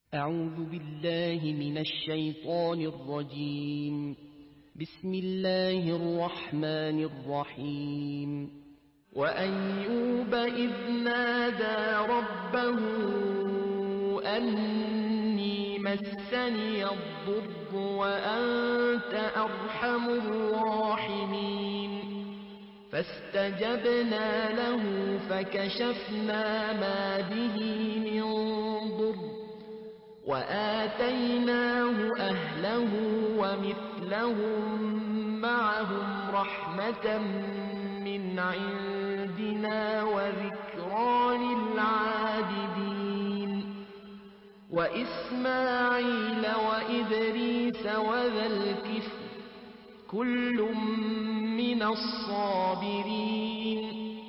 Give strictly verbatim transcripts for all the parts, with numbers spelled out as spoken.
أعوذ بالله من الشيطان الرجيم. بسم الله الرحمن الرحيم. وأيوب إذ نادى ربه أني مسني الضر وأنت أرحم الراحمين فاستجبنا له فكشفنا ما به من ضر وآتيناه أهله ومثلهم معهم رحمة من عندنا وذكرى للعابدين وإسماعيل وإدريس وذا الكفل كل من الصابرين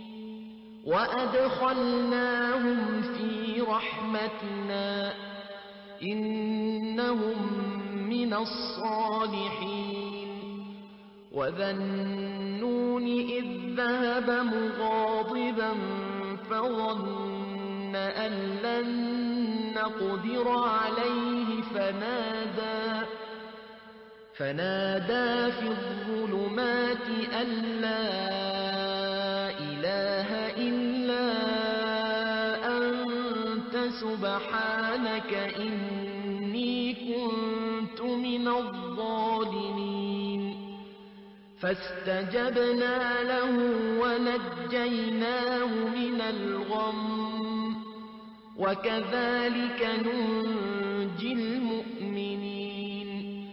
وأدخلناهم في رحمتنا إنهم من الصالحين وذا النون إذ ذهب مغاضبا فظن أن لن نقدر عليه فنادى فنادى في الظلمات أن لا إله إلا أنت سبحانك إني كنت من الظالمين فاستجبنا له ونجيناه من الغم وكذلك ننجي المؤمنين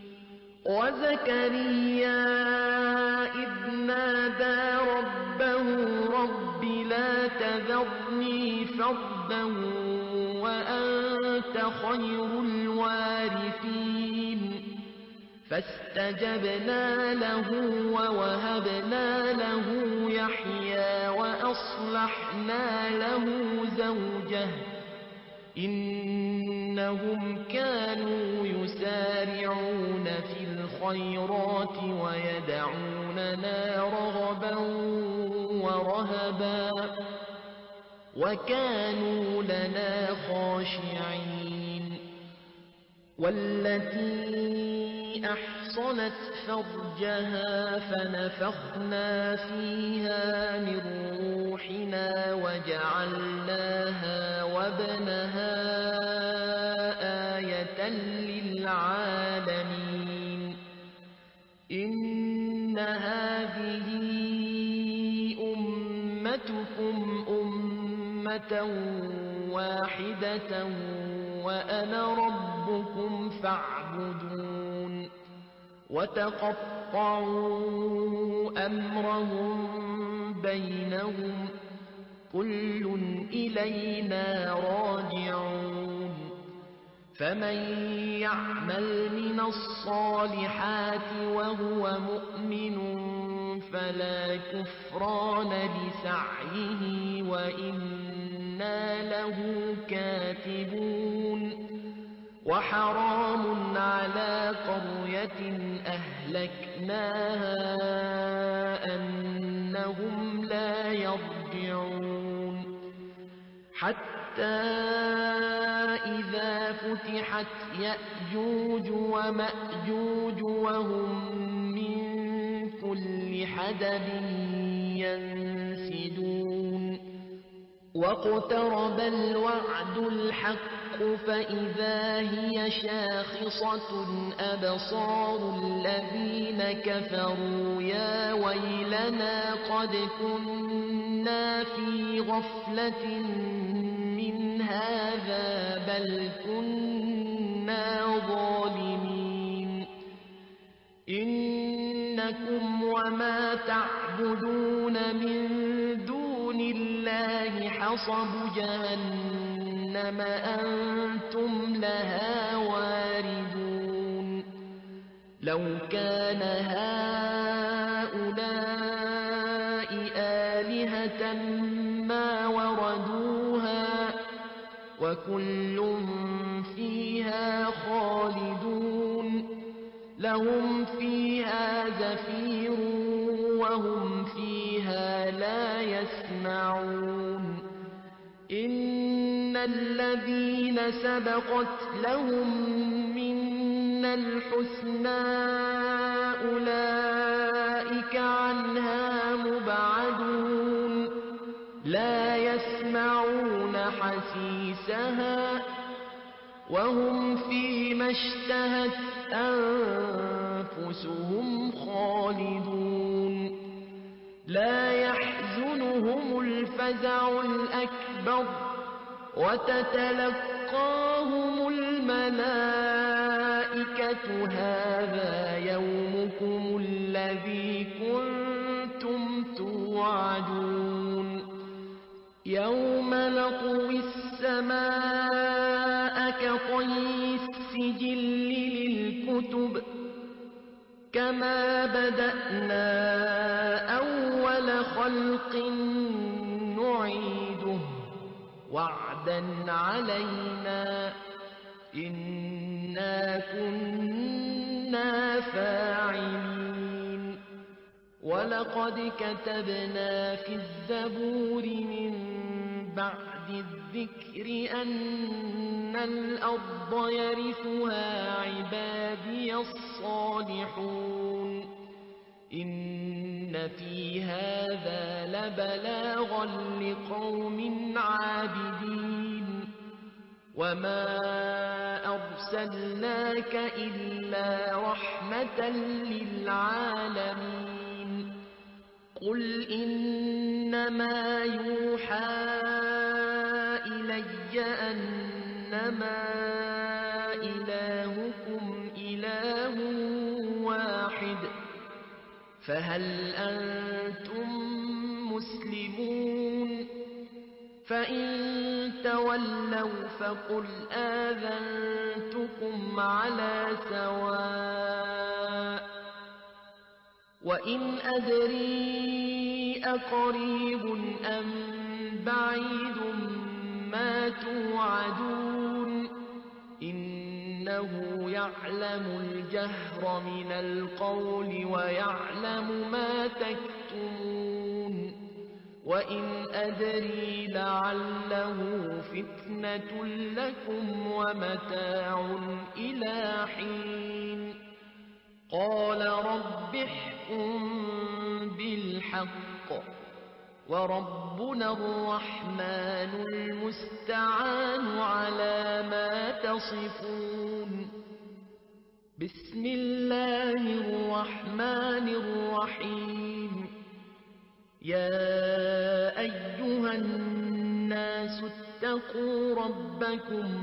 وزكريا إذ نادى ربه رب لا تذرني فردا وأنت خير الوارثين فاستجبنا له ووهبنا له يحيى وأصلحنا له زوجه إنهم كانوا يسارعون في الخيرات ويدعوننا رغبا ورهبا وكانوا لنا خاشعين والتي أحصنت فرجها فنفخنا فيها من روحنا وجعلناها وابنها آية للعالمين إن هذه أمتكم أمة واحدة وأنا ربكم فاعبدون وتقطعوا أمرهم بينهم كل إلينا راجعون فمن يعمل من الصالحات وهو مؤمن فلا كفران لسعيه وإنا له كاتبون وحرام على قرية أهلكناها أنهم لا يرجعون حتى إذا فتحت يأجوج ومأجوج وهم من كل حدب ينسدون واقترب الوعد الحق فإذا هي شاخصة أبصار الذين كفروا يا ويلنا قد كنا في غفلة من هذا بل كنا ظالمين إنكم وما تعبدون من دون الله حصب جهنم أنتم لها واردون لو كان هؤلاء آلهة ما وردوها وكل فيها خالدون لهم فيها زفير وهم فيها لا يسمعون إن الذين سبقت لهم منا الحسنى أولئك عنها مبعدون لا يسمعون حسيسها وهم فيما اشتهت أنفسهم خالدون لا يحزنهم الفزع الأكبر وتتلقاهم الملائكة هذا يومكم الذي كنتم توعدون يوم نطوي السماء كطي السجل للكتب كما بدأنا أول خلق نعيده وعدا علينا إنا كنا فاعلين ولقد كتبنا في الزبور من بعد الذكر أن الأرض يرثها عبادي الصالحون إن في هذا لبلاغا لقوم عابدين وما أرسلناك إلا رحمة للعالمين قل إنما يوحى إلي أنما إلهكم إله واحد فهل أنتم مسلمون فإن تولوا فقل آذنتكم على سواء وإن أدري أقريب أم بعيد ما توعدون إنه يعلم الجهر من القول ويعلم ما تكتمون وإن أدري لعله فتنة لكم ومتاع إلى حين قال رب احكم بالحق وربنا الرحمن المستعان على ما تصفون بسم الله الرحمن الرحيم يا أيها الناس اتقوا ربكم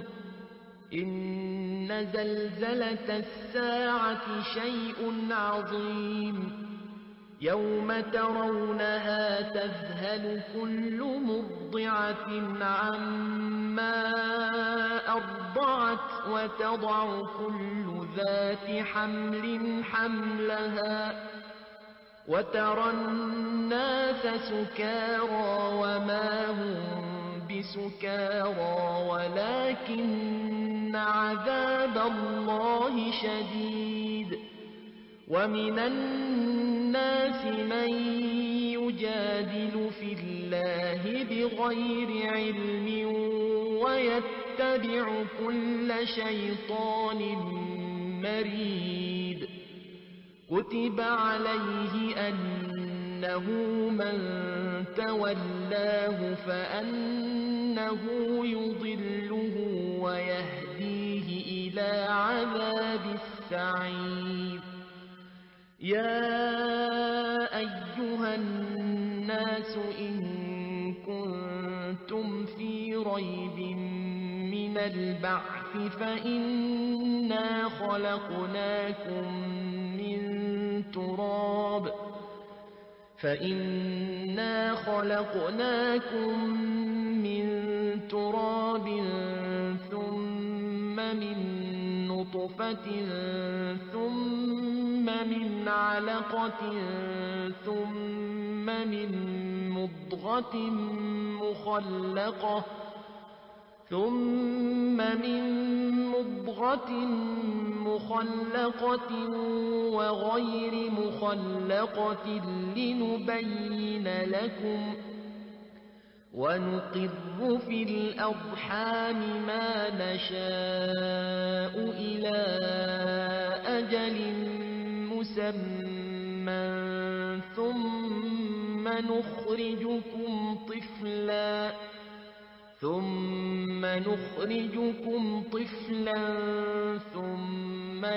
إن زلزلة الساعة شيء عظيم يوم ترونها تذهل كل مرضعة عما أرضعت وتضع كل ذات حمل حملها وترى الناس سكارى وما هم بسكارى ولكن عذاب الله شديد ومن الناس من يجادل في الله بغير علم ويتبع كل شيطان مريد كتب عليه أنه من تولاه فأنه يضله ويهديه إلى عذاب السعير يا أيها الناس إن كنتم في ريب من البعث فإنا خلقناكم من تراب فإنا خلقناكم من تراب ثم من نطفة ثم من علقة ثم من مضغة مخلقة ثم من مضغة مخلقة وغير مخلقة لنبين لكم ونقر في الأرحام ما نشاء إلى أجل مسمى ثم نخرجكم طفلا ثم نخرجكم طفلا ثم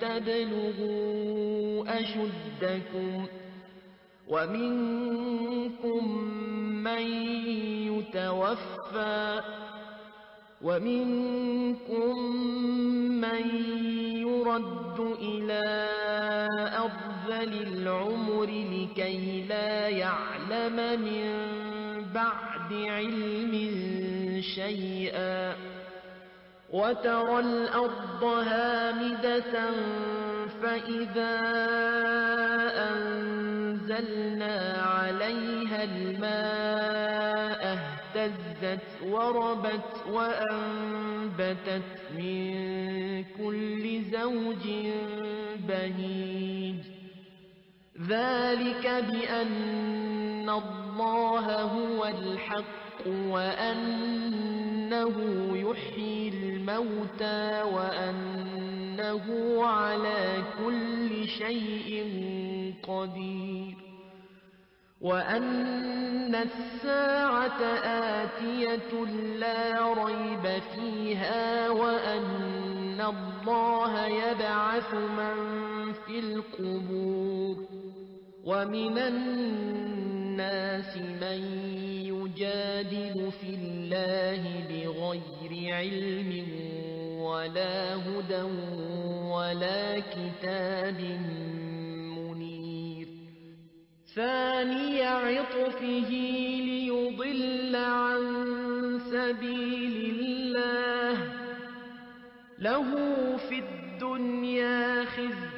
لتبلغوا أشدكم ومنكم من يتوفى ومنكم من يرد إلى أرذل العمر لكي لا يعلم من بعد علم شيئا وترى الأرض هامدة فإذا أنزلنا عليها الماء اهتزت وربت وأنبتت من كل زوج بهيج ذلك بأن الله هو الحق وأنه يحيي الموتى وأنه على كل شيء قدير وأن الساعة آتية لا ريب فيها وأن الله يبعث من في القبور ومن الناس من يجادل في الله بغير علم ولا هدى ولا كتاب منير ثاني عطفه ليضل عن سبيل الله له في الدنيا خزي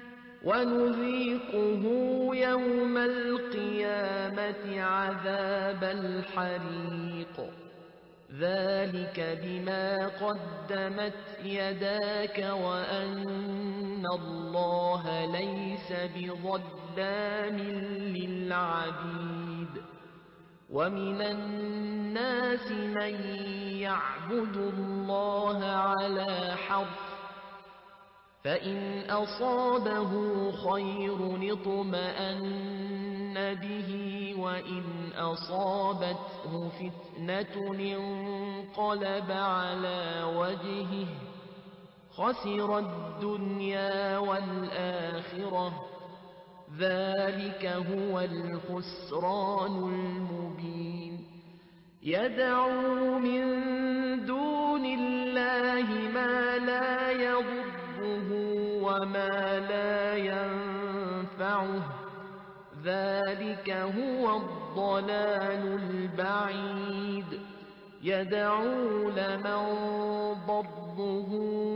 ونذيقه يوم القيامة عذاب الحريق ذلك بما قدمت يداك وأن الله ليس بظلام للعبيد ومن الناس من يعبد الله على حرف فإن أصابه خير اطمأن به وإن أصابته فتنة انقلب على وجهه خسر الدنيا والآخرة ذلك هو الخسران المبين يدعو من دون الله ما لا يضره وما لا ينفعه ذلك هو الضلال البعيد يدعو لمن ضره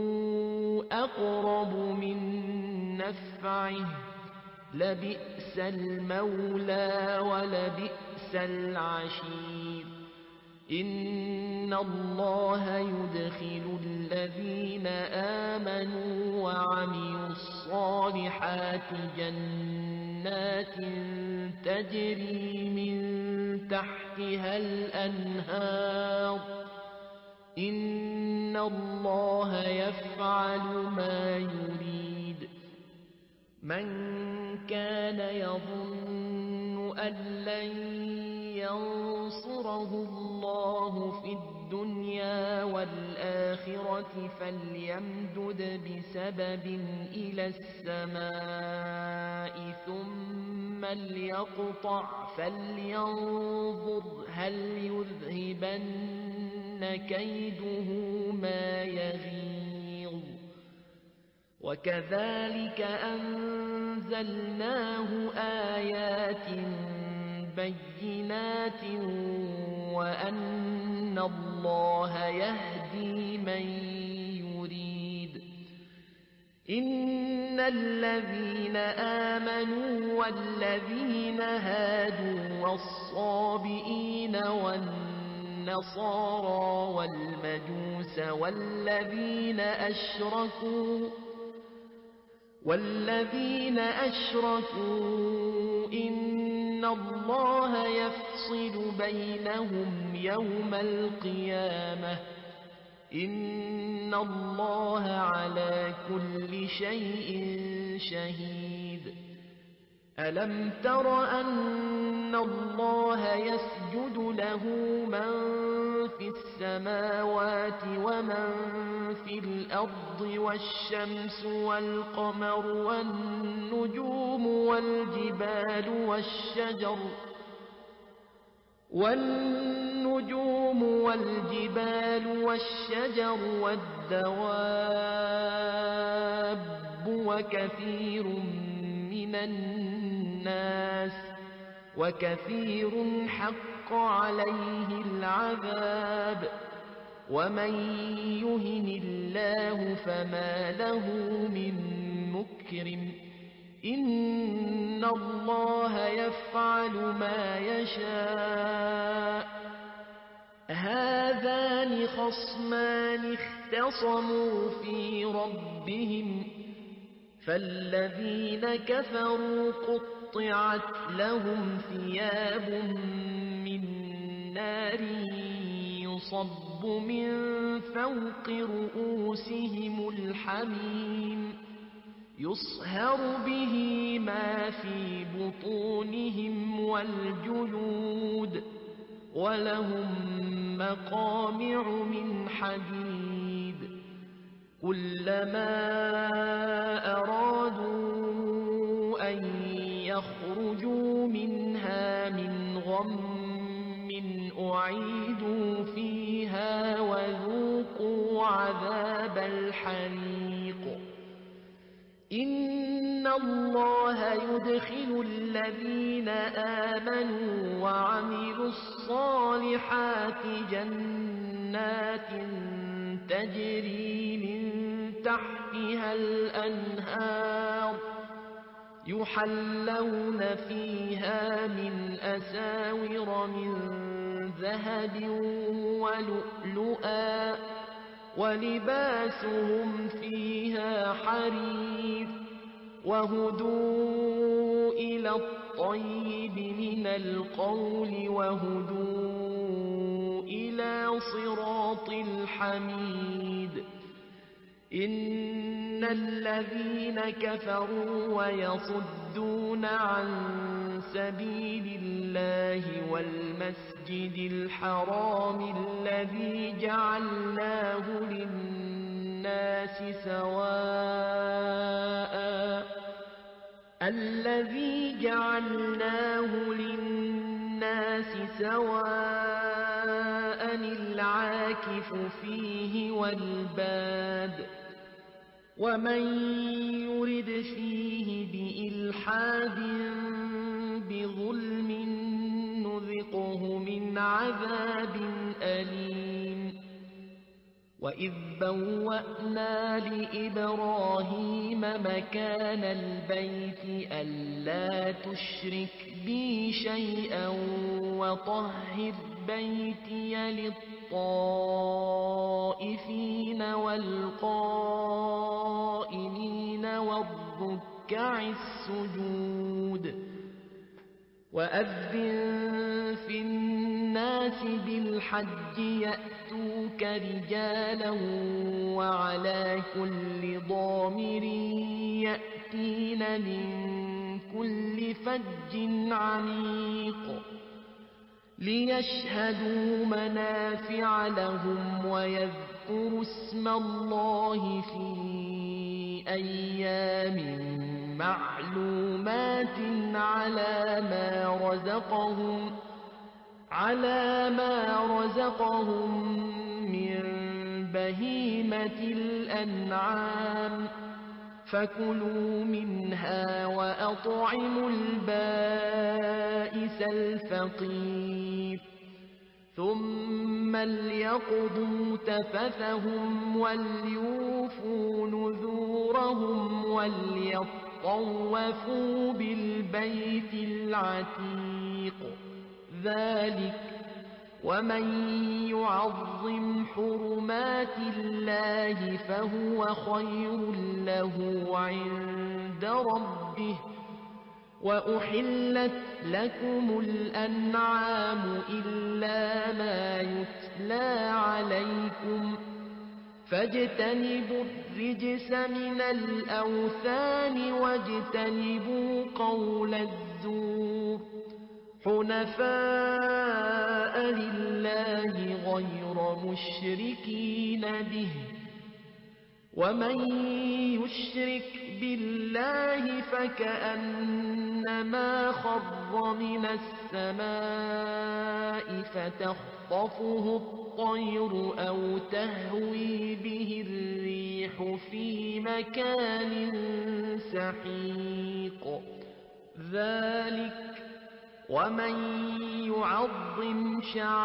أقرب من نفعه لبئس المولى ولبئس العشير إن الله يدخل الذين آمنوا وعملوا الصالحات جنات تجري من تحتها الأنهار إن الله يفعل ما يريد من كان يظن أن لن ينصره الله في الدنيا والآخرة فليمدد بسبب إلى السماء ثم ليقطع فلينظر هل يذهبن كيده ما يغيظ وكذلك أنزلناه آيات بينات وأن الله يهدي من يريد إن الذين آمنوا والذين هادوا والصابئين والنصارى والمجوس والذين أشركوا والذين أشركوا إن إن الله يفصل بينهم يوم القيامة إن الله على كل شيء شهيد ألم تر أن الله يسجد له من في السماوات ومن في الأرض والشمس والقمر والنجوم والجبال والشجر والنجوم والجبال والشجر والدواب وكثير من الناس وكثير حق عليه العذاب ومن يهن الله فما له من مكرم إن الله يفعل ما يشاء هذان خصمان اختصموا في ربهم فالذين كفروا قطعت لهم ثياب من نار يصب من فوق رؤوسهم الحميم يصهر به ما في بطونهم والجلود ولهم مقامع من حديد كلما أرادوا أن يخرجوا منها من غم أعيدوا فيها وذوقوا عذاب الحريق إن الله يدخل الذين آمنوا وعملوا الصالحات جنات تجري من تحتها الأنهار يحلون فيها من أساور من ذهب ولؤلؤا ولباسهم فيها حرير وهدوا إلى الطيب من القول وهدوا إلى صراط الحميد إن الذين كفروا ويصدون عن سبيل الله والمسجد الحرام الذي جعلناه للناس سواء الذي جعلناه للناس سواء العاكف فيه والباد ومن يرد فيه بإلحاد بظلم نذقه من عذاب أليم وإذ بوأنا لإبراهيم مكان البيت ألا تشرك بي شيئا وطهر بيتي للطائفين والقائمين والركع السجود وأذن في الناس بالحج يأتوك رجالا وعلى كل ضامر يأتين من كل فج عميق ليشهدوا منافع لهم ويذكروا اسم الله في أيام معلومات على ما رزقهم على ما رزقهم من بهيمة الأنعام فكلوا منها وأطعموا البائس الفقير ثم ليقضوا تفثهم وليوفوا نذورهم وليطوفوا بالبيت العتيق ذلك ومن يعظم حرمات الله فهو خير له عند ربه وأحلت لكم الأنعام إلا ما يتلى عليكم فاجتنبوا الرجس من الأوثان واجتنبوا قول الزور حنفاء لله غير مشركين به ومن يشرك بالله فكأنما خر من السماء فتخطفه الطير أو تهوي به الريح في مكان سحيق ذلك ومن يعظم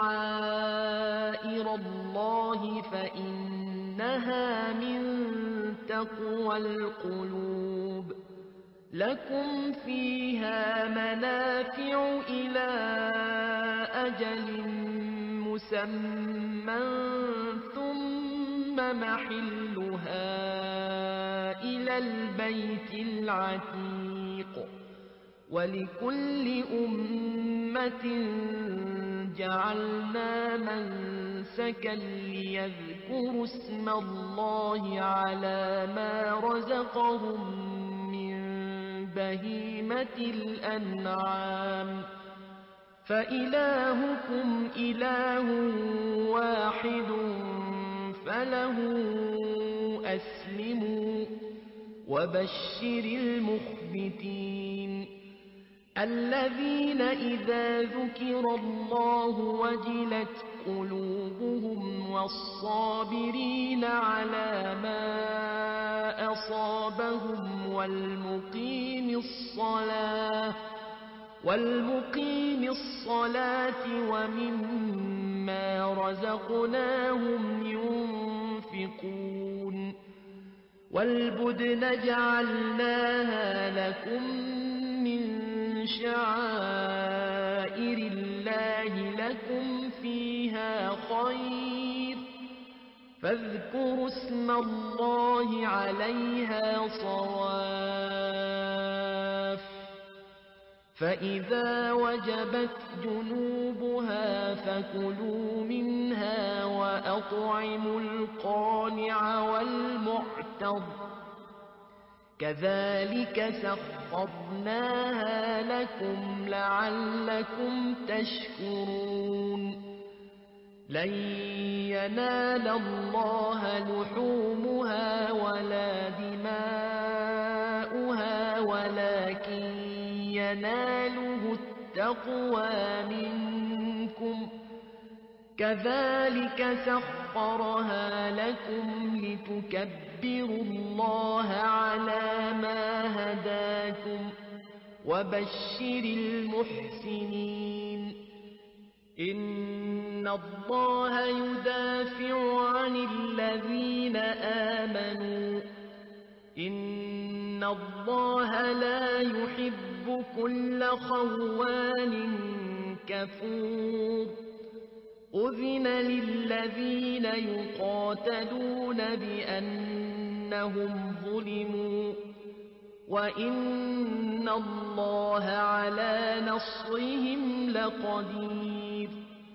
شعائر الله فإنها من تقوى القلوب لكم فيها منافع إلى أجل مسمى ثم محلها إلى البيت العتيق ولكل أمة جعلنا منسكا ليذكروا اسم الله على ما رزقهم من بهيمة الأنعام فإلهكم إله واحد فله أسلموا وبشر المخبتين الذين إذا ذكر الله وجلت قلوبهم والصابرين على ما أصابهم والمقيم الصلاة والمقيم الصلاة ومما رزقناهم ينفقون والبدن جعلناها لكم من شعائر الله لكم فيها خير فاذكروا اسم الله عليها صواف فإذا وجبت جنوبها فكلوا منها وأطعموا القانع والمعتر كذلك سخرناها لكم لعلكم تشكرون لن ينال الله لحومها ولا دماؤها ولكن يناله التقوى منكم كذلك سخرها لكم لتكبروا الله على ما هداكم وبشر المحسنين إن الله يدافع عن الذين آمنوا إن الله لا يحب كل خوان كفور أذن للذين يقاتلون بأنهم ظلموا وإن الله على نصرهم لقدير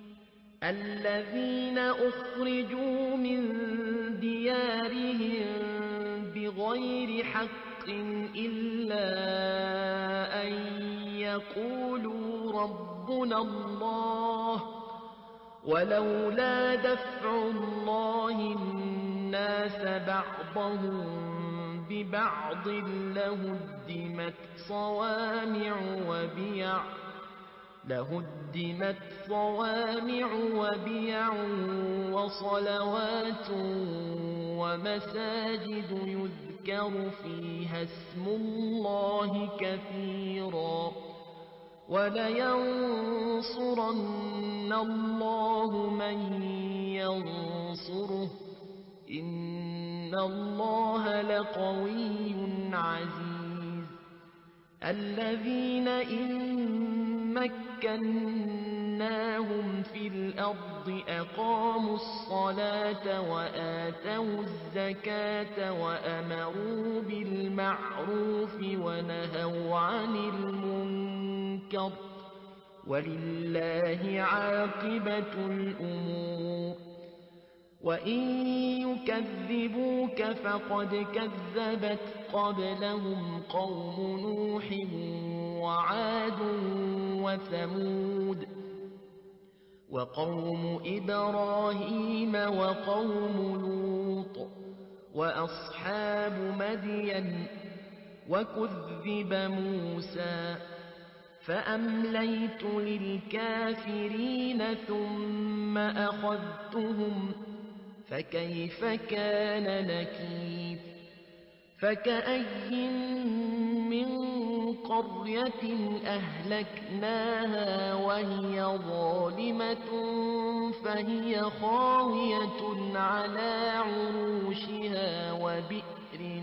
الذين أخرجوا من ديارهم بغير حق إلا أن يقولوا ربنا الله ولولا دفع الله الناس بعضهم ببعض لهدمت صوامع وبيع لهدمت صوامع وبيع وصلوات ومساجد يذكر فيها اسم الله كثيرا ولينصرن الله من ينصره إن الله لقوي عزيز الذين إن مكناهم مكناهم في الأرض أقاموا الصلاة وآتوا الزكاة وأمروا بالمعروف ونهوا عن المنكر ولله عاقبة الأمور. وإن يكذبوك فقد كذبت قبلهم قوم نوح وعاد وثمود وقوم إبراهيم وقوم لوط وأصحاب مدين وكذب موسى فأمليت للكافرين ثم أخذتهم فكيف كان نكير. فكأي من قرية أهلكناها وهي ظالمة فهي خاوية على عروشها وبئر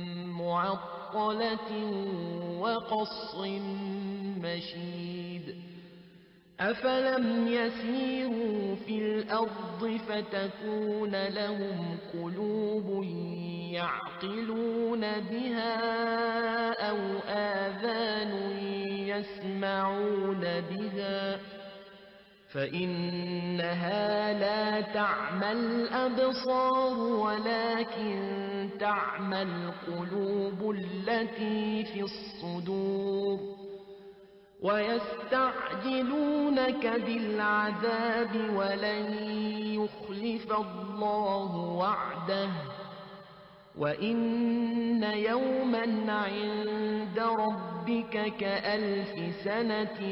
معطلة وقصر مشيد. أفلم يسيروا في الأرض فتكون لهم قلوب يعقلون بها أو آذان يسمعون بها فإنها لا تعمى الأبصار ولكن تعمى القلوب التي في الصدور. ويستعجلونك بالعذاب ولن يخلف الله وعده وإن يوما عند ربك كألف سنة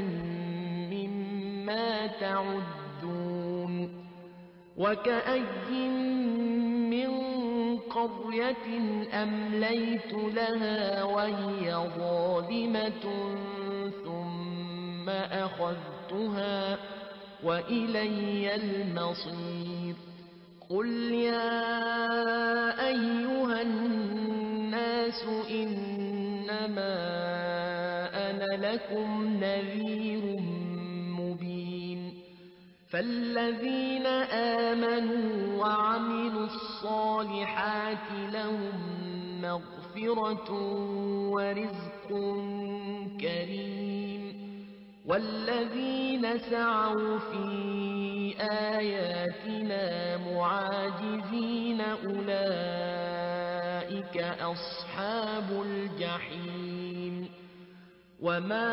مما تعدون. وكأي من قرية أمليت لها وهي ظالمة ثم أخذتها وإلي المصير. قل يا أيها الناس إنما أنا لكم نذير مبين. فالذين آمنوا وعملوا الصالحات لهم مغفرة ورزق كريم. والذين سعوا في آياتنا معاجزين أولئك أصحاب الجحيم. وما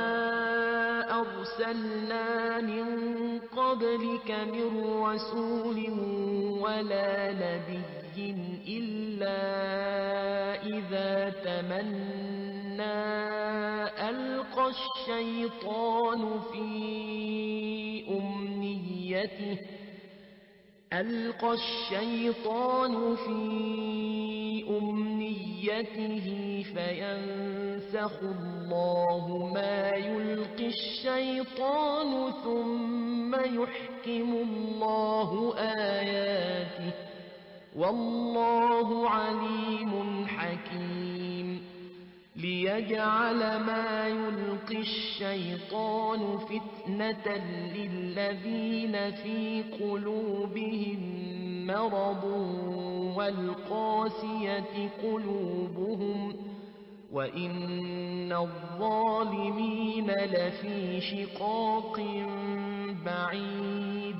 أرسلنا من قبلك من رسول ولا نبي إلا إذا تمنى ألقى الشيطان في أمنيته ألقى الشيطان في أمنيته فينسخ الله ما يلقي الشيطان ثم يحكم الله آياته والله عليم حكيم. ليجعل ما يلقي الشيطان فتنة للذين في قلوبهم مرض والقاسية قلوبهم وإن الظالمين لفي شقاق بعيد.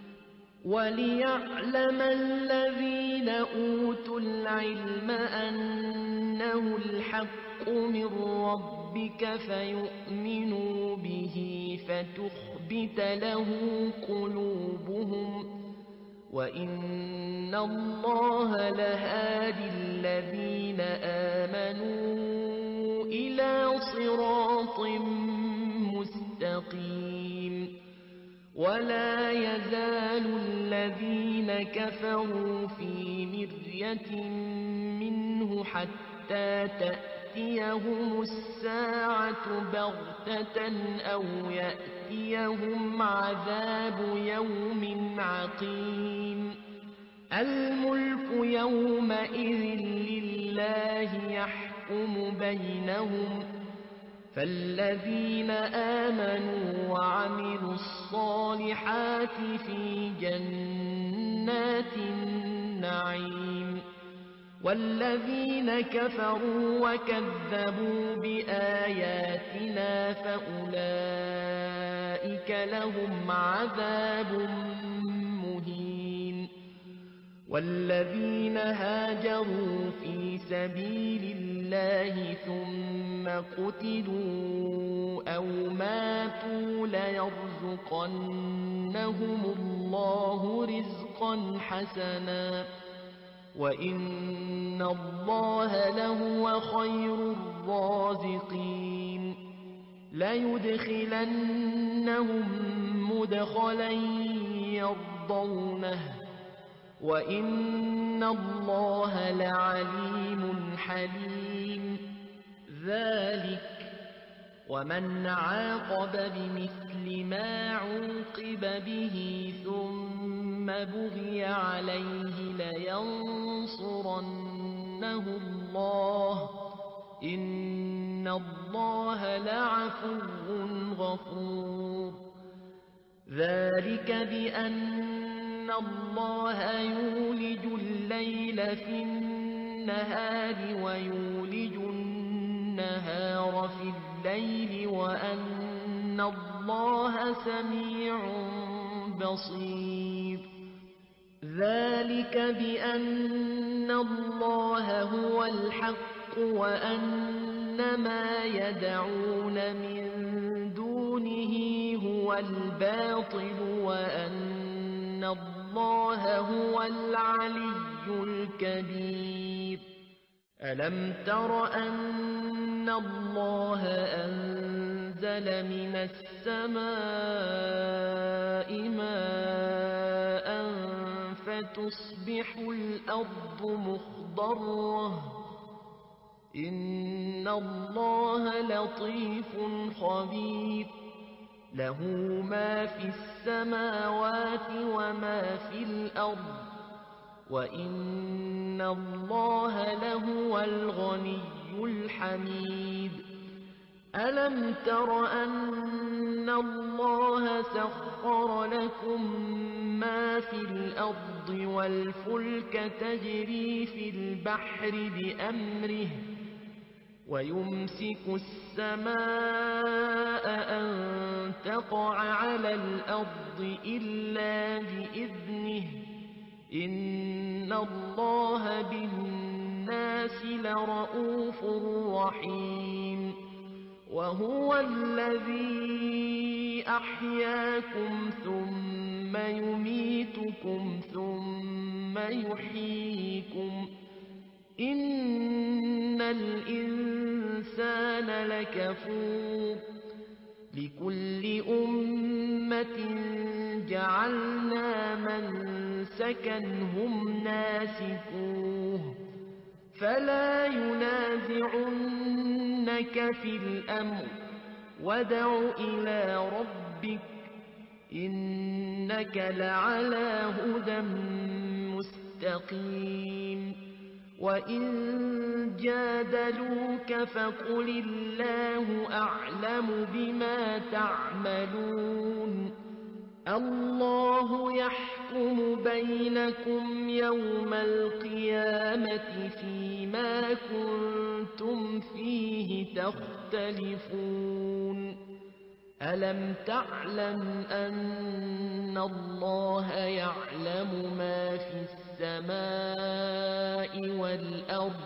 وليعلم الذين أوتوا العلم أنه الحق من ربك فيؤمنوا به فتخبت له قلوبهم وإن الله لهادي الذين آمنوا إلى صراط مستقيم. ولا يزال الذين كفروا في مرية منه حتى تأتيهم الساعة بغتة أو يأتيهم عذاب يوم عقيم. الملك يومئذ لله يحكم بينهم فالذين آمنوا وعملوا الصالحات في جنات النعيم والذين كفروا وكذبوا بآياتنا فأولئك لهم عذاب مهين والذين هاجروا في سبيل الله ثم قتلوا أو ماتوا ليرزقنهم الله رزقا حسنا وإن الله لهو خير الرازقين ليدخلنهم مدخلا يرضونه وإن الله لعليم حليم ذلك ومن عاقب بمثل ما عوقب به ثم بغي عليه لينصرنه الله إن الله لعفو غفور ذلك بأن الله يولج الليل في النهار ويولج النهار في الليل وأن الله سميع بصير ذلك بأن الله هو الحق وأن ما يدعون من دونه هو الباطل وأن الله هو العلي الكبير ألم تر أن الله أنزل من السماء ماء فتصبح الأرض مخضرة إن الله لطيف خبير له ما في السماوات وما في الأرض وإن الله لهو الغني الحميد ألم تر أن الله سخر لكم ما في الأرض والفلك تجري في البحر بأمره ويمسك السماء أن تقع على الأرض إلا بإذنه إن الله بالناس لرؤوف رحيم وهو الذي أحياكم ثم يميتكم ثم يحييكم إن الإنسان لكفور لكل أمة جعلنا منسكا هم ناسكوه فلا ينازعنك في الأمر وادع إلى ربك إنك لعلى هدى مستقيم وإن جادلوك فقل الله أعلم بما تعملون الله يحكم بينكم يوم القيامة فيما كنتم فيه تختلفون ألم تعلم أن الله يعلم ما في السماء والأرض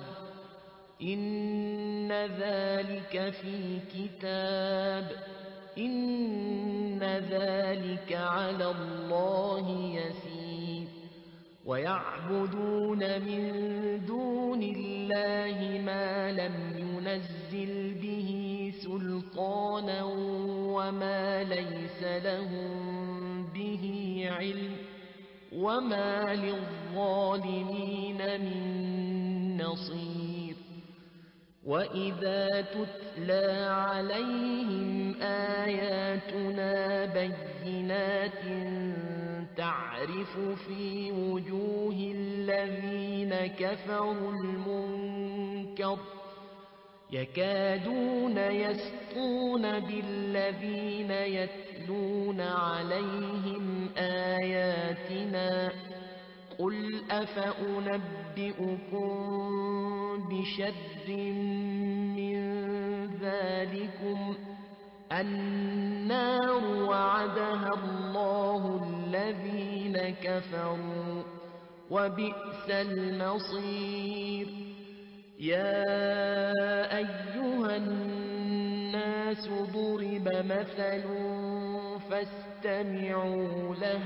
إن ذلك في كتاب إن ذلك على الله يسير ويعبدون من دون الله ما لم ينزل به سلطانا وما ليس لهم به علم وما للظالمين من نصير وإذا تتلى عليهم آياتنا بينات تعرف في وجوه الذين كفروا المنكر يكادون يسطون بالذين يتلون عليهم آياتنا قل أفأنبئكم بشر من ذلكم النار وعدها الله الذين كفروا وبئس المصير يا أيها الناس ضرب مثل فاستمعوا له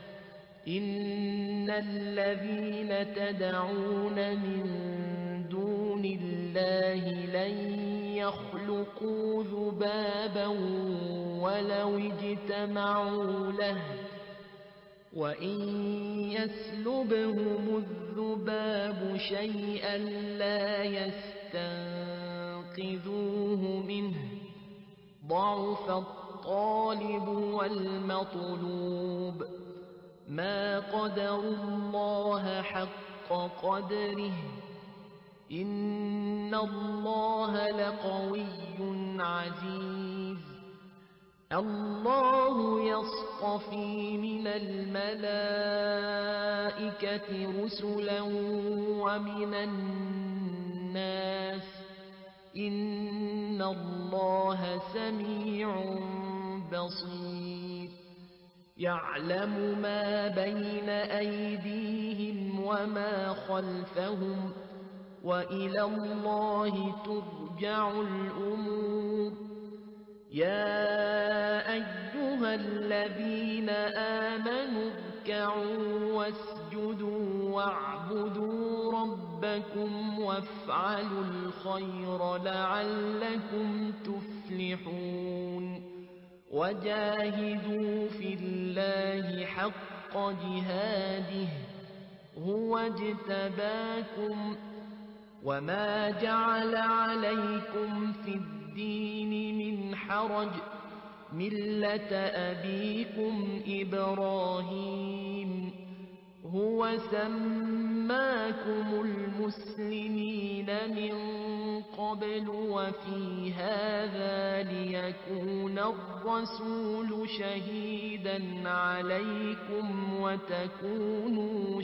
إن الذين تدعون من دون الله لن يخلقوا ذبابا ولو اجتمعوا له وإن يسلبهم الذباب شيئا لا يستنقذوه منه ضعف الطالب والمطلوب ما قدروا الله حق قدره إن الله لقوي عزيز الله يصطفي من الملائكة رسلا ومن الناس إن الله سميع بصير يعلم ما بين أيديهم وما خلفهم وإلى الله ترجع الأمور يا أيها الذين آمنوا اركعوا واسجدوا واعبدوا ربكم وافعلوا الخير لعلكم تفلحون وجاهدوا في الله حق جهاده هو اجتباكم وما جعل عليكم في الدين من حرج ملة أبيكم إبراهيم هو سماكم المسلمين من قبل وفي هذا ليكون الرسول شهيدا عليكم وتكونوا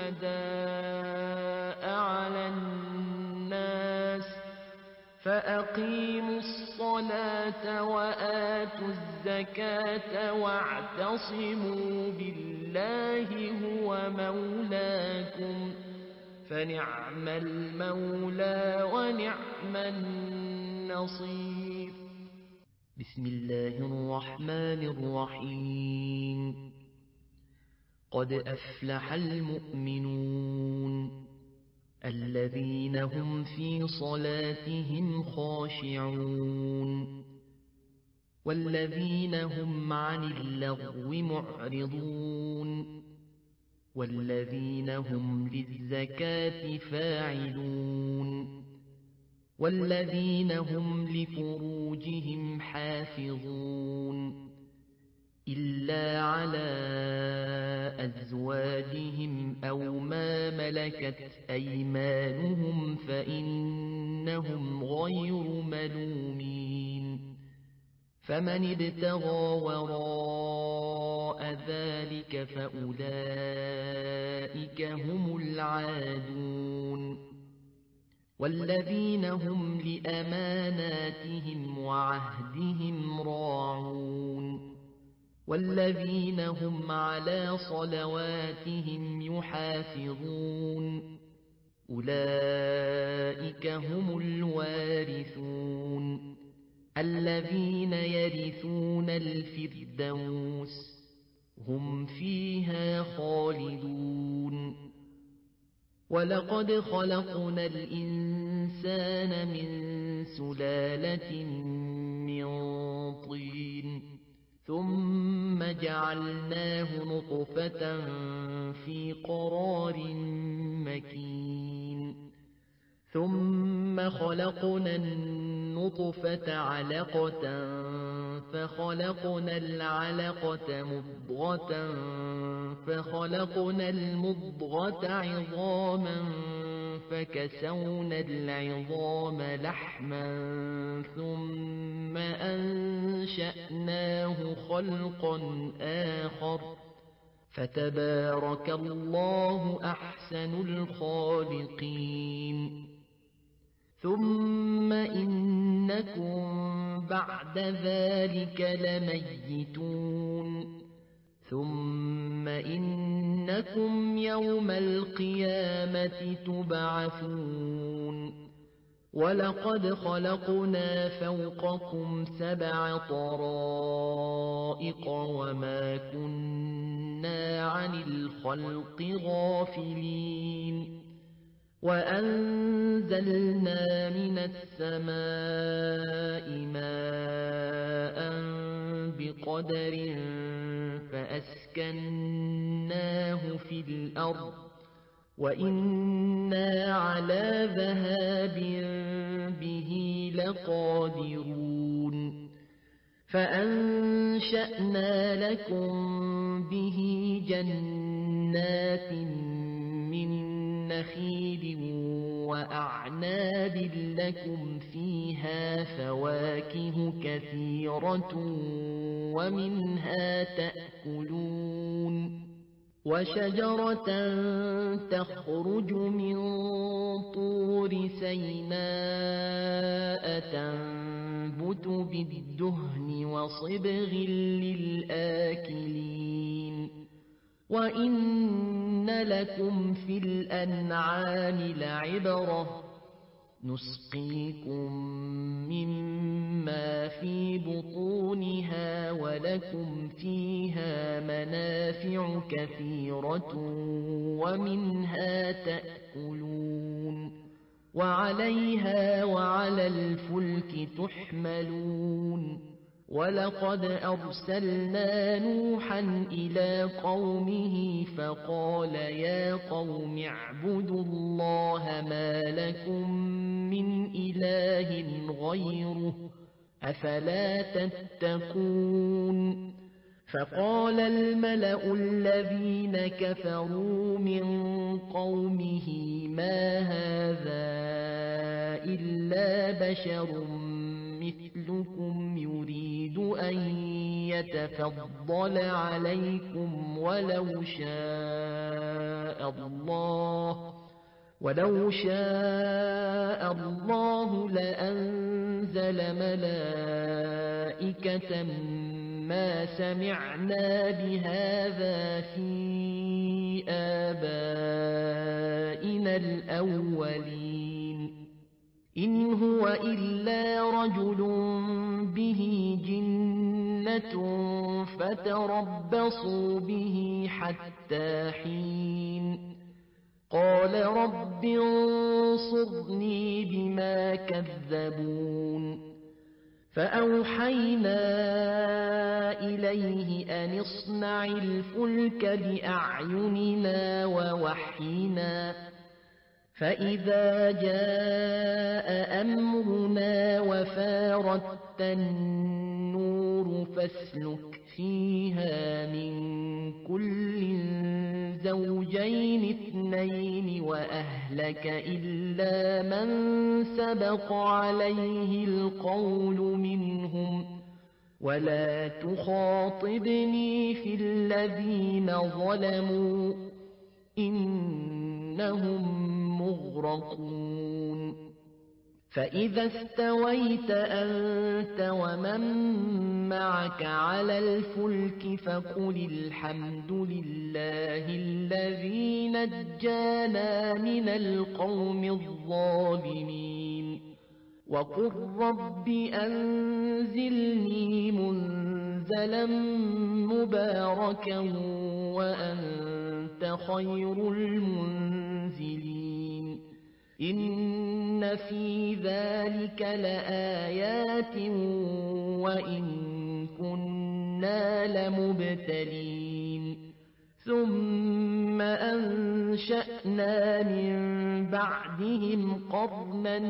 شهداء على الناس فأقيموا الصلاة وآتوا الزكاة واعتصموا بالله هو مولاكم فنعم المولى ونعم النصير بسم الله الرحمن الرحيم قد أفلح المؤمنون الذين هم في صلاتهم خاشعون والذين هم عن اللغو معرضون والذين هم للزكاة فاعلون والذين هم لفروجهم حافظون إلا على أزواجهم أو ما ملكت أيمانهم فإنهم غير ملومين فمن ابتغى وراء ذلك فأولئك هم العادون والذين هم لأماناتهم وعهدهم راعون والذين هم على صلواتهم يحافظون أولئك هم الوارثون الذين يرثون الفردوس هم فيها خالدون ولقد خلقنا الإنسان من سلالة من طين ثم جعلناه نطفة في قرار مكين ثم خلقنا النطفة علقة فخلقنا العلقة مضغة فخلقنا المضغة عظاما فكسونا العظام لحما ثم أنشأناه خلقا آخر فتبارك الله أحسن الخالقين. ثم إنكم بعد ذلك لميتون ثم إنكم يوم القيامة تبعثون. ولقد خلقنا فوقكم سبع طرائق وما كنا عن الخلق غافلين. وأنزلنا من السماء ماء بقدر فأسكناه في الأرض وإنا على ذهاب به لقادرون. فأنشأنا لكم به جنات من نخيل وأعناب لكم فيها فواكه كثيرة ومنها تأكلون. وشجرة تخرج من طور سيناء تنبت بالدهن وصبغ للآكلين. وإن لكم في الأنعام لعبرة نسقيكم مما في بطونها ولكم فيها منافع كثيرة ومنها تأكلون وعليها وعلى الفلك تحملون. ولقد أرسلنا نوحا إلى قومه فقال يا قوم اعبدوا الله ما لكم من إله غيره أفلا تتقون. فقال الملأ الذين كفروا من قومه ما هذا إلا بشر مثلكم يريد أن يتفضل عليكم ولو شاء الله ولو شاء الله لأنزل ملائكة ما سمعنا بهذا في آبائنا الأولين إن هو إلا رجل به جنة فتربصوا به حتى حين. قال رب انصرني بما كذبون. فأوحينا إليه أن اصنع الفلك بأعيننا ووحينا فإذا جاء أمرنا وفارت النور فاسلك فيها من كل زوجين اثنين وأهلك إلا من سبق عليه القول منهم ولا تخاطبني في الذين ظلموا إنهم مغرقون. فإذا استويت أنت ومن معك على الفلك فقل الحمد لله الذي نجانا من القوم الظالمين وقل رب أنزلني منزلا مباركا وأنت خير المنزلين. إن في ذلك لآيات وإن كنا لمبتلين. ثم أنشأنا من بعدهم قرنا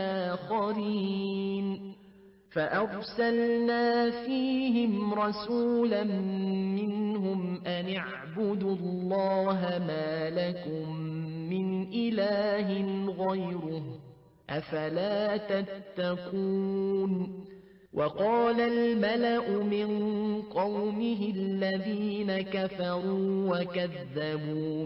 آخرين فأرسلنا فيهم رسولا منهم أن اعبدوا الله ما لكم من إله غيره أفلا تتقون وقال الملأ من قومه الذين كفروا وكذبوا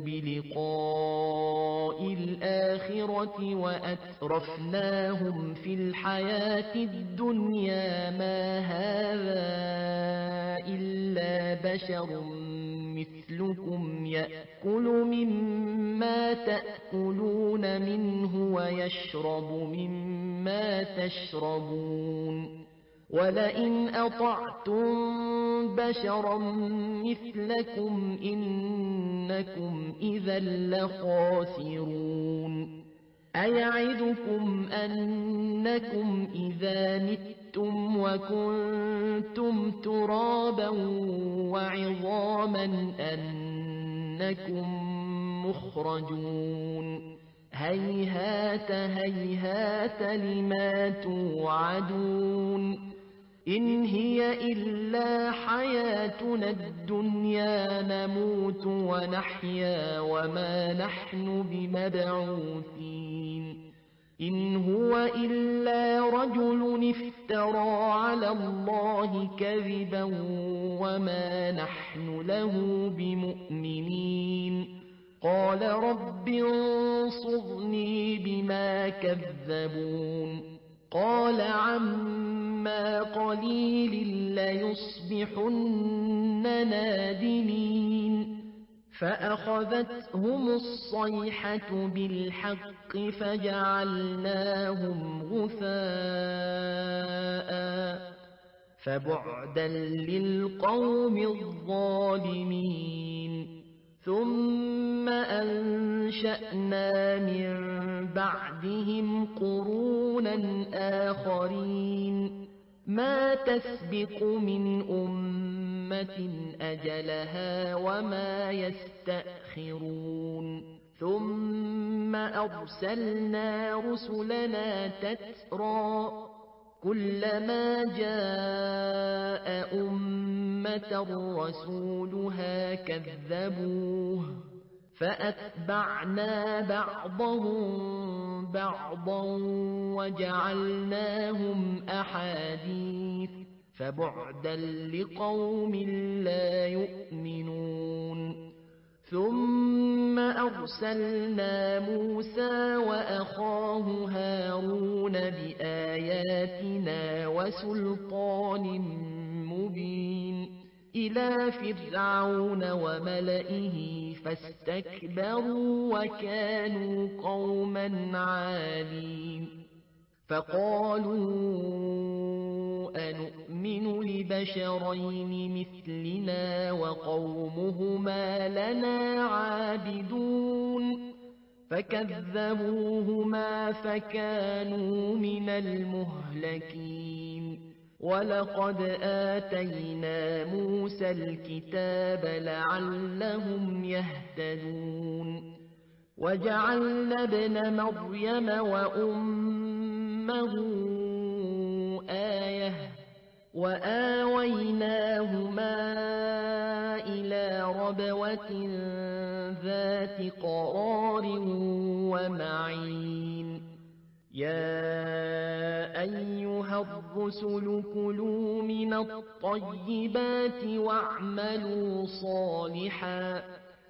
بلقاء الآخرة وأترفناهم في الحياة الدنيا ما هذا إلا بشر مثلكم يأكل مما تأكلون منه ويشرب مما تشربون ولئن أطعتم بشرا مثلكم إنكم إذا لخاسرون أيعدكم أنكم إذا متم وكنتم ترابا وعظاما أنكم مخرجون هيهات هيهات لما توعدون إن هي إلا حياتنا الدنيا نموت ونحيا وما نحن بمبعوثين إن هو إلا رجل افترى على الله كذبا وما نحن له بمؤمنين قال رب انصرني بما كذبون قال عما قليل ليصبحن نادمين فأخذتهم الصيحة بالحق فجعلناهم غثاء فبعدا للقوم الظالمين ثم أنشأنا من بعدهم قرونا آخرين ما تسبق من أمة أجلها وما يستأخرون ثم أرسلنا رسلنا تترى كلما جاء أمة رسولها كذبوه فأتبعنا بعضهم بعضا وجعلناهم أحاديث فبعدا لقوم لا يؤمنون ثم أرسلنا موسى وأخاه هارون بآياتنا وسلطان مبين إلى فرعون وملئه فاستكبروا وكانوا قوما عالين فقالوا أنؤمن لبشرين مثلنا وقومهما لنا عابدون فكذبوهما فكانوا من المهلكين ولقد آتينا موسى الكتاب لعلهم يهتدون وجعلنا ابن مريم وأمه آية وآويناهما إلى ربوة ذات قرار ومعين يا أيها الرسل كلوا من الطيبات واعملوا صالحا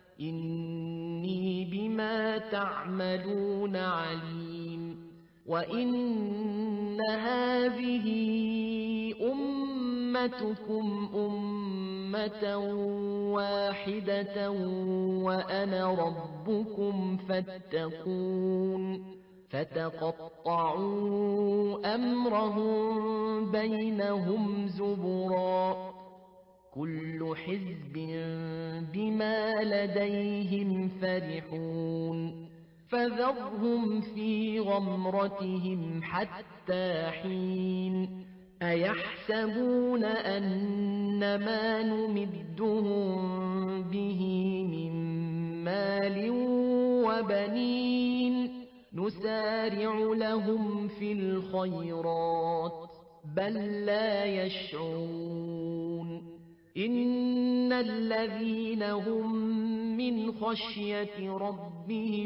إني بما تعملون عليم وإن هذه أمتكم أمة واحدة وأنا ربكم فاتقون فتقطعوا أمرهم بينهم زبرا كل حزب بما لديهم فرحون فذرهم في غمرتهم حتى حين أيحسبون أن ما نمدهم به من مال وبنين نسارع لهم في الخيرات بل لا يشعرون إن الذين هم من خشية ربهم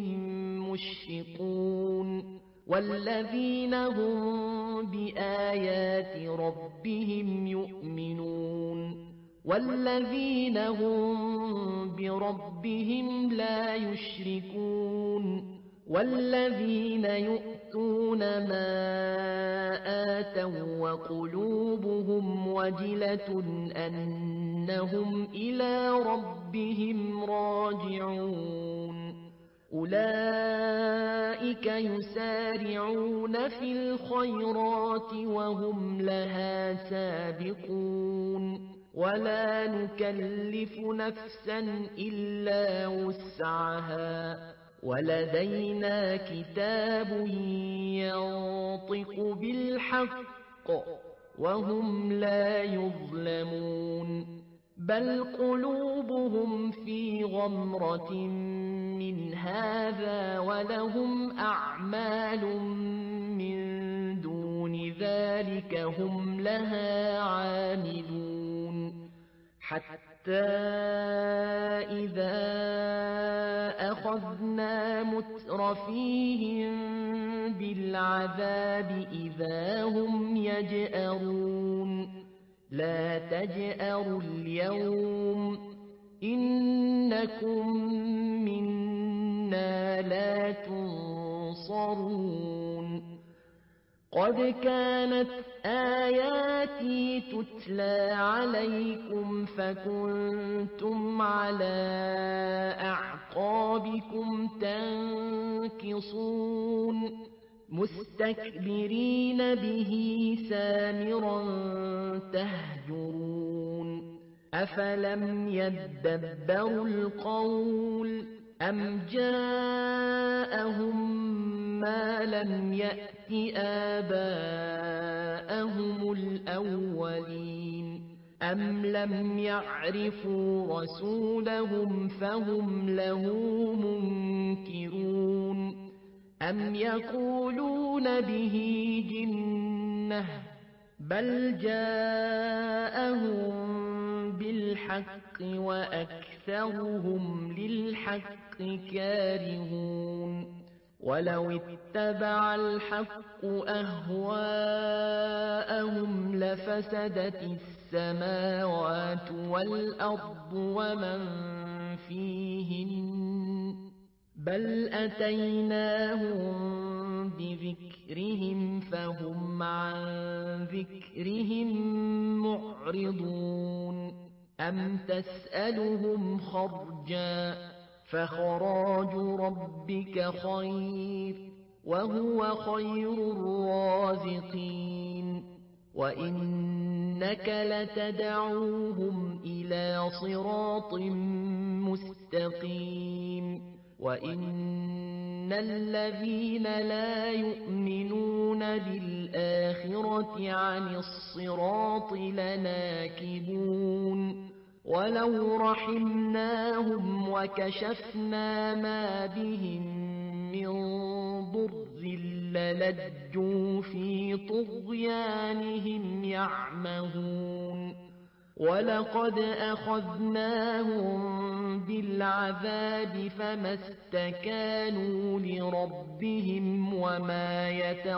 مشفقون والذين هم بآيات ربهم يؤمنون والذين هم بربهم لا يشركون والذين يؤتون ما آتوا وقلوبهم وجلة أنهم إلى ربهم راجعون أولئك يسارعون في الخيرات وهم لها سابقون ولا نكلف نفسا إلا وسعها ولدينا كتاب ينطق بالحق وهم لا يظلمون بل قلوبهم في غمرة من هذا ولهم أعمال من دون ذلك هم لها عاملون حتى إذا أخذنا مترفيهم بالعذاب إذا هم يجأرون لا تجأروا اليوم إنكم منا لا تنصرون قد كانت آياتي تتلى عليكم فكنتم على أعقابكم تنكصون مستكبرين به سامرا تهجرون أفلم يدبروا القول أم جاءهم ما لم يأت آباءهم الأولين أم لم يعرفوا رسولهم فهم له منكرون أم يقولون به جنة بل جاءهم بالحق وأكثرهم للحق كارهون ولو اتبع الحق أهواءهم لفسدت السماوات والأرض ومن فيهن بل أتيناهم بذكرهم فهم عن ذكرهم معرضون أم تسألهم خرجا فخراج ربك خير وهو خير الرازقين وإنك لتدعوهم إلى صراط مستقيم وإن الذين لا يؤمنون بالآخرة عن الصراط لناكبون ولو رحمناهم وكشفنا ما بهم من ضر للجوا في طغيانهم يعمهون ولقد أخذناهم بالعذاب فما استكانوا لربهم وما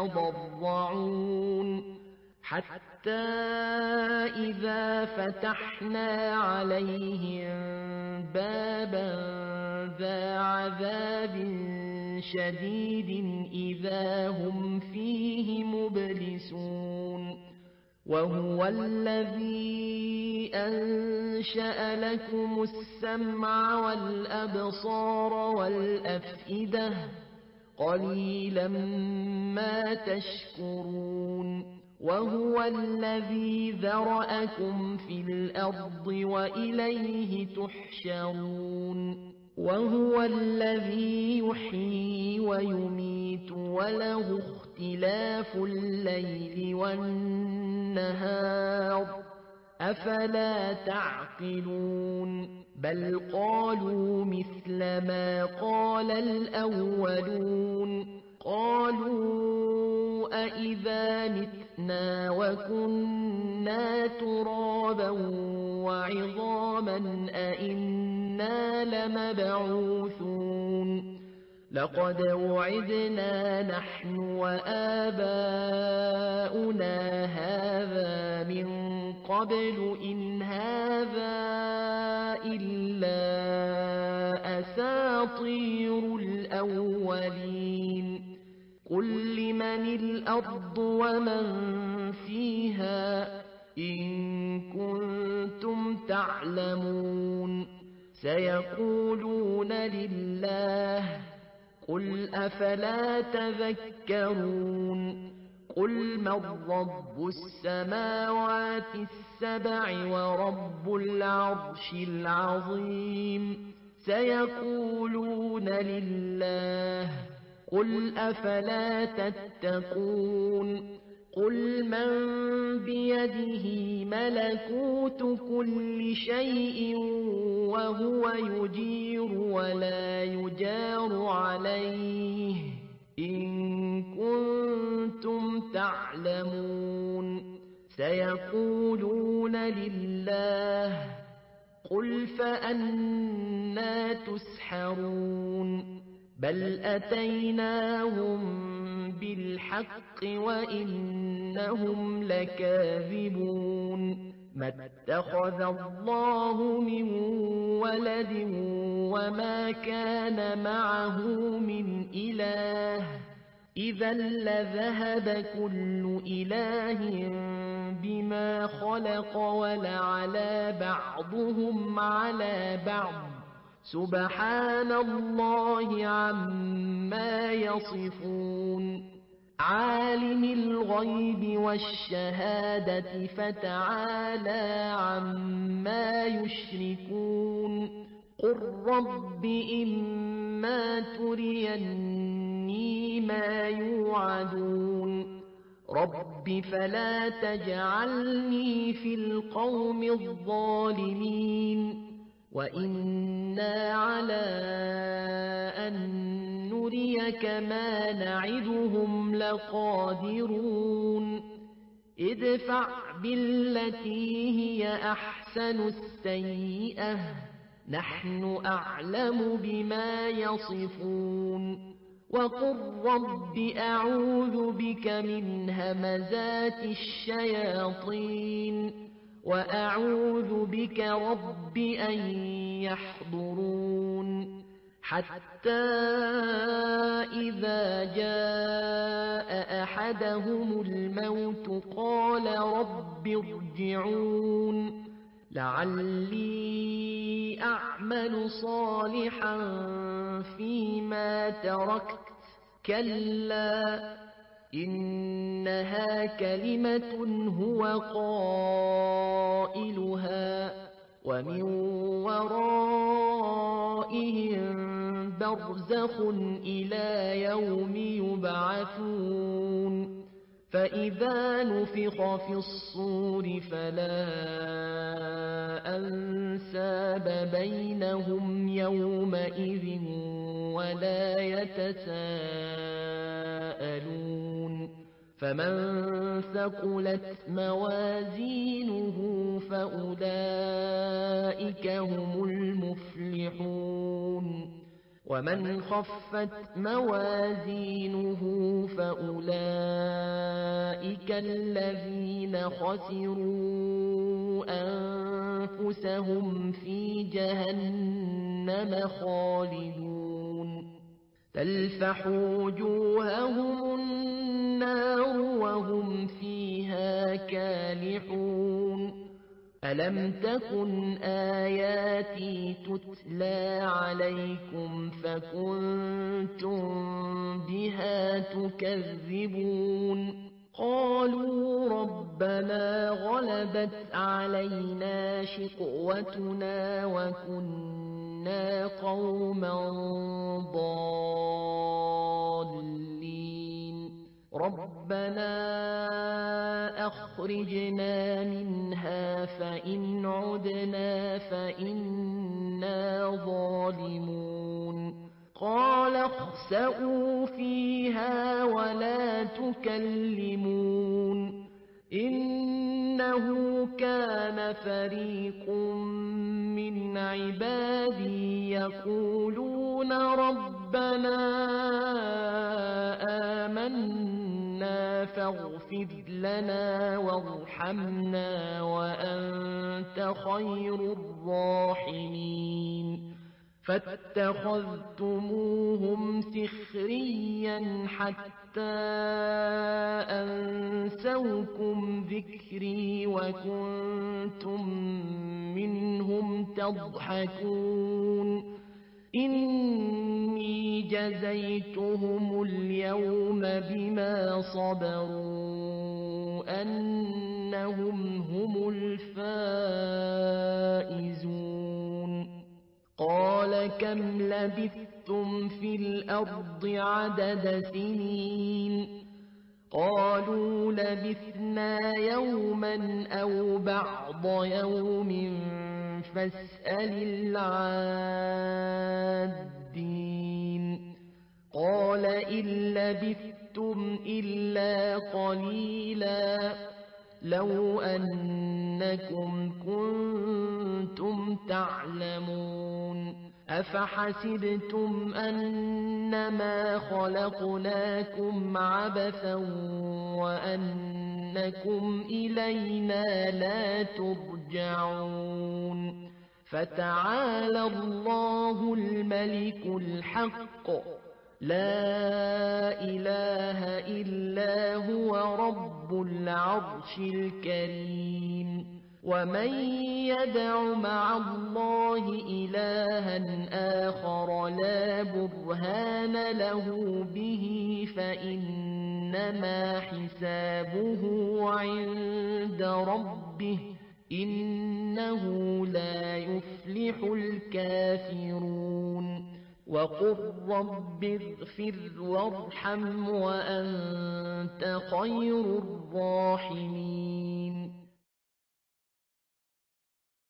يتضرعون حتى إذا فتحنا عليهم بابا ذا عذاب شديد إذا هم فيه مبلسون وهو الذي أنشأ لكم السمع والأبصار والأفئدة قليلا ما تشكرون وهو الذي ذرأكم في الأرض وإليه تحشرون وهو الذي يحيي ويميت وله اختلاف الليل والنهار أفلا تعقلون بل قالوا مثل ما قال الأولون قالوا أإذا متنا وكنا ترابا وعظاما أإنا لمبعوثون لقد وعدنا نحن وآباؤنا هذا من قبل إن هذا إلا أساطير الأولين قل لمن الأرض ومن فيها إن كنتم تعلمون سيقولون لله قل أفلا تذكرون قل من رب السماوات السبع ورب العرش العظيم سيقولون لله قل أفلا تتقون قل من بيده ملكوت كل شيء وهو يجير ولا يجار عليه إن كنتم تعلمون سيقولون لله قل فأنى تسحرون بل أتيناهم بالحق وإنهم لكاذبون ما اتخذ الله من ولد وما كان معه من إله إذا لذهب كل إله بما خلق ولعلى بعضهم على بعض سبحان الله عما يصفون عالم الغيب والشهادة فتعالى عما يشركون قل رب إما تريني ما يوعدون رب فلا تجعلني في القوم الظالمين وإنا على أن نريك ما نعدهم لقادرون ادفع بالتي هي أحسن السيئة نحن أعلم بما يصفون وقل رب أعوذ بك من همزات الشياطين وأعوذ بك رب أن يحضرون حتى إذا جاء أحدهم الموت قال رب ارجعون لعلي أعمل صالحا فيما تركت كلا إنها كلمة هو قائلها ومن ورائهم برزخ إلى يوم يبعثون فإذا نفخ في الصور فلا أنساب بينهم يومئذ ولا يتساءلون فمن ثقلت موازينه فأولئك هم المفلحون ومن خفت موازينه فأولئك الذين خسروا أنفسهم في جهنم خالدون تلفح وجوههم النار وهم فيها كالحون ألم تكن آياتي تتلى عليكم فكنتم بها تكذبون قالوا ربنا غلبت علينا شقوتنا وكنا قوما ضالين ربنا أخرجنا منها فإن عدنا فإنا ظالمون قال اخسئوا فيها ولا تكلمون إنه كان فريق من عبادي يقولون ربنا آمنا فاغفر لنا وارحمنا وأنت خير الراحمين فاتخذتموهم سخريا حتى أنسوكم ذكري وكنتم منهم تضحكون إني جزيتهم اليوم بما صبروا أنهم هم الفائزون قال كم لبثتم في الأرض عدد سنين قالوا لبثنا يوما أو بعض يوم فاسأل العادين قال إن لبثتم إلا قليلا لو أنكم كنتم تعلمون أفحسبتم أنما خلقناكم عبثا وأنكم إلينا لا ترجعون فتعالى الله الملك الحق لا إله إلا هو رب العرش الكريم ومن يدع مع الله إلها آخر لا برهان له به فإنما حسابه عند ربه إنه لا يفلح الكافرون وقل رب اغفر وارحم وأنت خير الراحمين